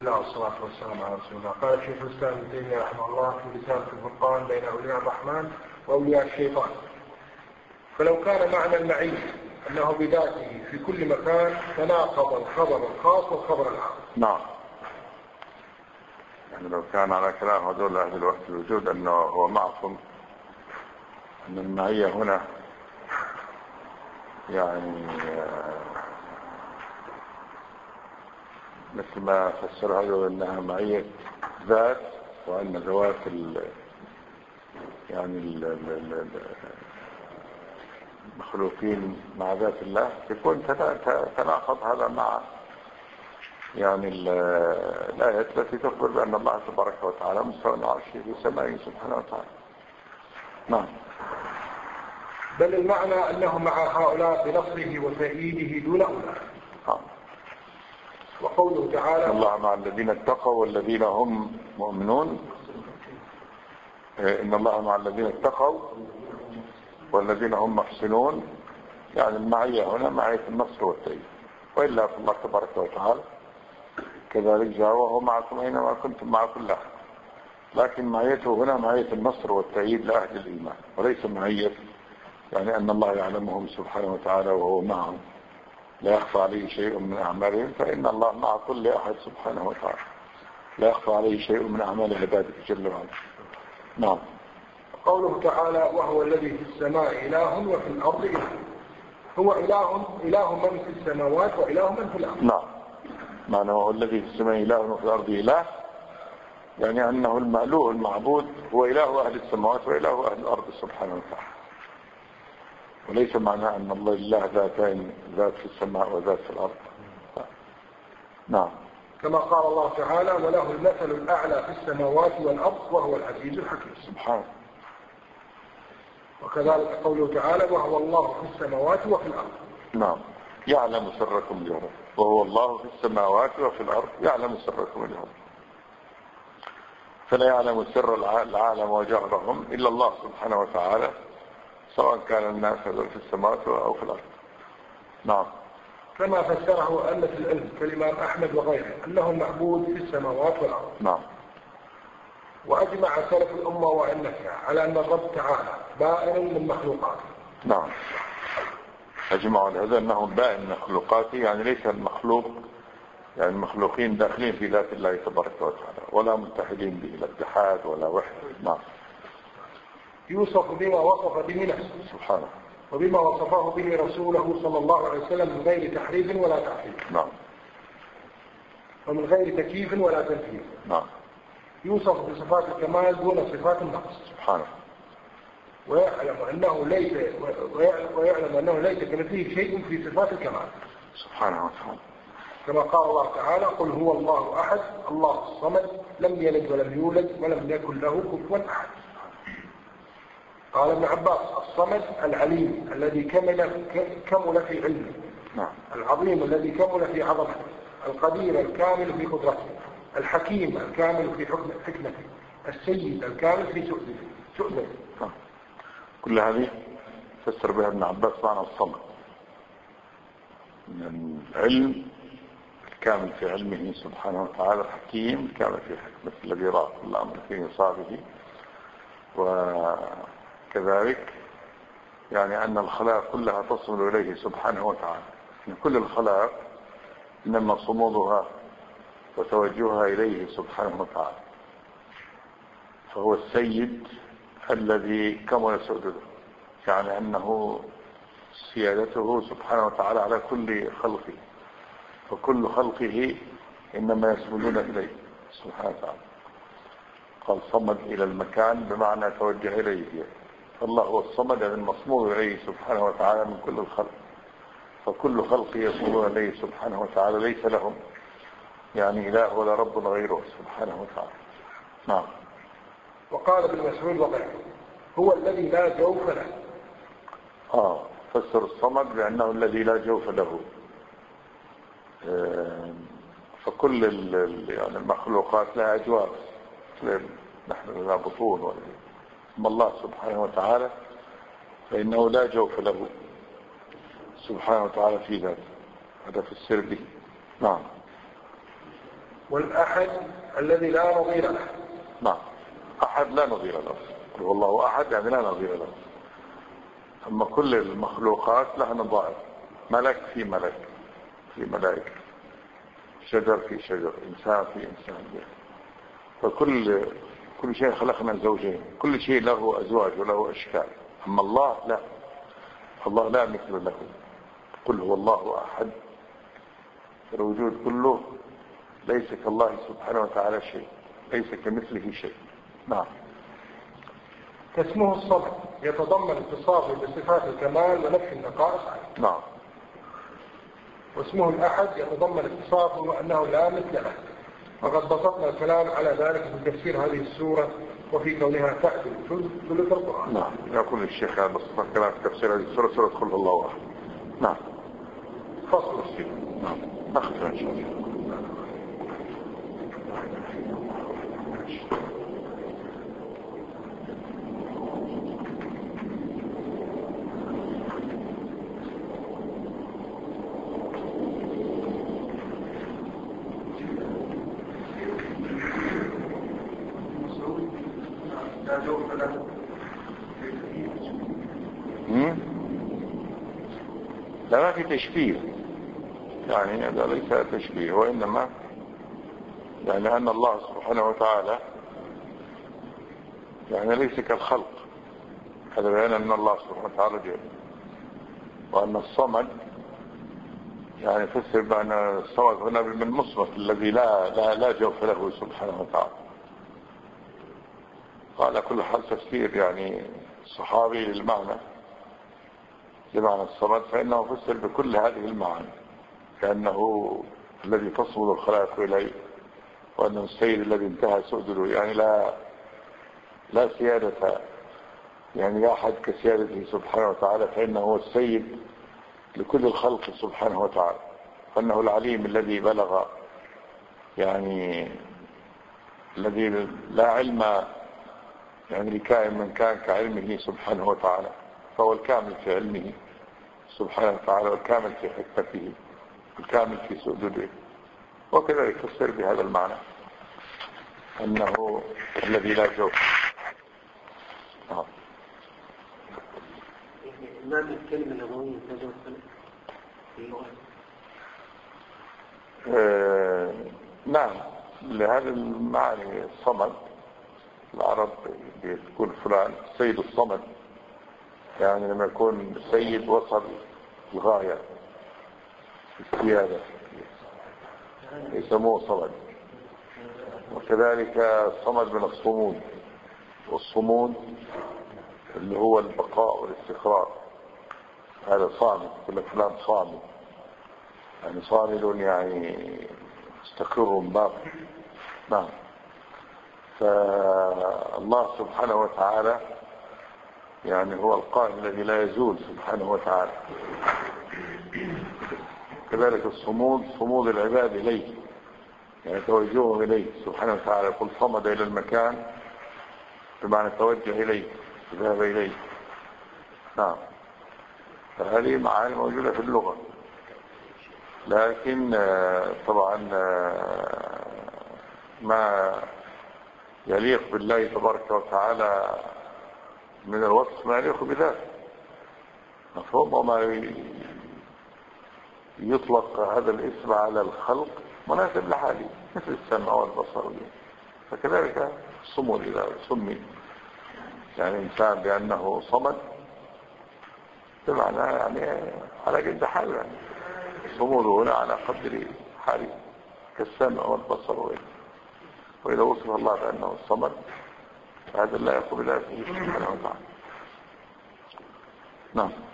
الله والصلاة والسلام على رسول الله. قال الشيخ الإسلام ابن تيمية رحمه الله في رسالة الفرقان بين أولياء الرحمن وأولياء الشيطان: فلو كان معنى المعية أنه بذاته في كل مكان تناقض الخبر الخاص والخبر العام. نعم، يعني لو كان على كلام هذول أهل الوقت الوجود أنه هو معكم، أن المعية هنا يعني مثل ما فسر هذول أنها معية ذات، وأن ذوات يعني المخلوقين مع ذات الله، يكون تناقض هذا مع يعني الآية التي تخبر بأن الله تبارك وتعالى مستوى عرشه في سمائه سبحانه وتعالى. نعم. بل المعنى أنه مع هؤلاء بنصره وتأييده دون أولئك. وقوله تعالى: الله مع الذين اتقوا والذين هم مؤمنون. إن الله مع الذين اتقوا والذين هم محسنون، يعني المعية هنا معية النصر والتأييد، وإلا فالله تبارك وتعالى كذلك جاء وهو معكم أينما كنتم مع كل أحد، لكن معيته هنا معية النصر والتأييد لأهل الإيمان، وليس معية يعني أن الله يعلمهم سبحانه وتعالى وهو معهم لا يخفى عليه شيء من أعمالهم، فإن الله مع كل أحد سبحانه وتعالى، لا يخفى عليه شيء من أعمال عباده جل وعلا. نعم. قوله تعالى: وهو الذي في السماء إله وفي الأرض إله. هو إله من في السماوات وإله من في الأرض. نعم، معنى وهو الذي في السماء إله وفي الأرض إله، يعني أنه المألوه المعبود هو إله أهل السماوات وإله أهل الأرض سبحانه وتعالى، وليس معنى أن الله لله ذاتين، ذات في السماء وذات في الأرض. نعم. كما قال الله تعالى: وله المثل الأعلى في السماوات والأرض وهو العزيز الحكيم. سبحانه. وكذلك قوله تعالى: وهو الله في السماوات وفي الأرض. نعم، يعلم سركم اليوم، وهو الله في السماوات وفي الأرض يعلم سركم اليوم، فلا يعلم سر العالم وجهرهم إلا الله سبحانه وتعالى، سواء كان الناس في السماوات أو في الأرض. نعم. كما فسره أئمة العلم كالإمام أحمد وغيره أنه معبود في السماوات والأرض. نعم. وأجمع سلف الأمة وأئمتها على أن الرب تعالى بائن من مخلوقاته. نعم، أجمعوا على هذا أنه بائن من مخلوقاته، يعني ليس المخلوق يعني المخلوقين داخلين في ذات الله تبارك وتعالى، ولا متحدين به لا اتحاد ولا وحده. نعم. يوصف بما وصف به نفسه سبحانه، وبما وصفه به رسوله صلى الله عليه وسلم من غير تحريف ولا تعطيل. نعم. ومن غير تكييف ولا تمثيل. نعم. يوصف بصفات الكمال دون صفات النقص. سبحانه. ويعلم أنه ليس كمثله شيء في صفات الكمال. سبحانه وتعالى. كما قال الله تعالى: قل هو الله أحد الله الصمد لم يلد ولم يولد ولم يكن له كفوا أحد. قال ابن عباس: الصمد العليم الذي كمل في علمه. نعم. العظيم الذي كمل في عظمته. القدير الكامل في قدرته. الحكيم الكامل في حكمته. السيد الكامل في سؤدته. كل هذه فسر بها ابن عباس معنى الصمد، من العلم الكامل في علمه سبحانه وتعالى، الحكيم الكامل في حكمته الذي رأى كل أمر في صابه. وكذلك يعني أن الخلائق كلها تصل إليه سبحانه وتعالى، من كل الخلائق إنما صمودها وتوجهها إليه سبحانه وتعالى، فهو السيد الذي كمل سؤدده، يعني أنه سيادته سبحانه وتعالى على كل خلقه، فكل خلقه إنما يسجدون إليه سبحانه وتعالى. قال صمد إلى المكان بمعنى توجه إليه، فالله هو الصمد المصمود إليه سبحانه وتعالى من كل الخلق، فكل خلقه يصمدون إليه سبحانه وتعالى، ليس لهم يعني إله ولا رب غيره سبحانه وتعالى. نعم. وقال ابن مسعود وغيره: هو الذي لا جوف له. فسر الصمد بأنه الذي لا جوف له. فكل يعني المخلوقات لها أجواف، نحن لنا بطون، أما الله سبحانه وتعالى فإنه لا جوف له سبحانه وتعالى في ذاته، هذا في السر به. نعم. والأحد الذي لا نظير له. نعم، أحد لا نظير له، والله أحد يعني لا نظير له. أما كل المخلوقات لها نظائر، ملك في ملك في ملائكة، شجر في شجر، إنسان في إنسان. فكل شيء خلقنا زوجين، كل شيء له أزواج وله أشكال. أما الله لا، الله لا مثل له. قل هو الله أحد، الوجود كله ليس كالله سبحانه وتعالى شيء، ليس كمثله شيء. نعم. فاسمه الصمد يتضمن اتصافه بصفات الكمال ونفي النقائص عنه. نعم. واسمه الأحد يتضمن اتصافه وأنه لا مثل له، وقد بسطنا الكلام على ذلك في تفسير هذه السورة وفي كونها تعدل ثلث القرآن. نعم، يقول الشيخ هذا بسط الكلام في تفسير هذه السورة، سورة قل هو الله أحد. نعم. فصل الشيء. نعم، نختم إن شاء الله. لا، ما في تشبيه، يعني هذا ليس تشبيه، وإنما يعني أن الله سبحانه وتعالى يعني ليس كالخلق. هذا بيان أن الله سبحانه وتعالى جل، وأن الصمد يعني فسر بأن الصمد هنا من المصمت الذي لا جوف له سبحانه وتعالى. قال كل حال تفسير يعني صحابي للمعنى الصمد، فإنه فسر بكل هذه المعاني، كأنه الذي تصمد الخلائق إليه، وأنه السيد الذي انتهى سؤدله، يعني لا سيادة يعني لا أحد كسيادته سبحانه وتعالى، فإنه هو السيد لكل الخلق سبحانه وتعالى، فإنه العليم الذي بلغ، يعني الذي لا علم يعني لكائن من كان كعلمه سبحانه وتعالى، فهو الكامل في علمه سبحانه وتعالى، والكامل في حكمته، الكامل في سؤدده. وكذا يفسر بهذا المعنى أنه الذي لا جوف. ما في الكلمة اللغوية تجوز في اللغة؟ نعم، لهذا المعنى الصمد العرب بتكون فلان سيد الصمد، يعني لما يكون سيد وصل الغاية في السيادة يسموه صمد. وكذلك الصمد من الصمود، والصمود اللي هو البقاء والاستقرار، هذا صامد، يقول لك فلان صامد، يعني صامد يعني مستقر باقي. نعم. فالله سبحانه وتعالى يعني هو القائم الذي لا يزول سبحانه وتعالى. كذلك الصمود، صمود العباد إليه، يعني توجههم إليه سبحانه وتعالى، يقول صمد إلى المكان بمعنى توجه إليه، ذهب إليه. نعم. فهذه معاني موجودة في اللغة، لكن طبعا ما يليق بالله تبارك وتعالى من الوصف ما يليق بذاته مفهوم. وما يطلق هذا الاسم على الخلق مناسب لحاله، مثل السمع والبصر. فكذلك الصمود إذا سمي يعني إنسان بأنه صمد بمعنى يعني على قد حاله، يعني صموده هنا على قدر حاله كالسمع والبصر. وإذا وصف الله بأنه الصمد هذا لا يقوم بذلك سبحانه وتعالى. نعم.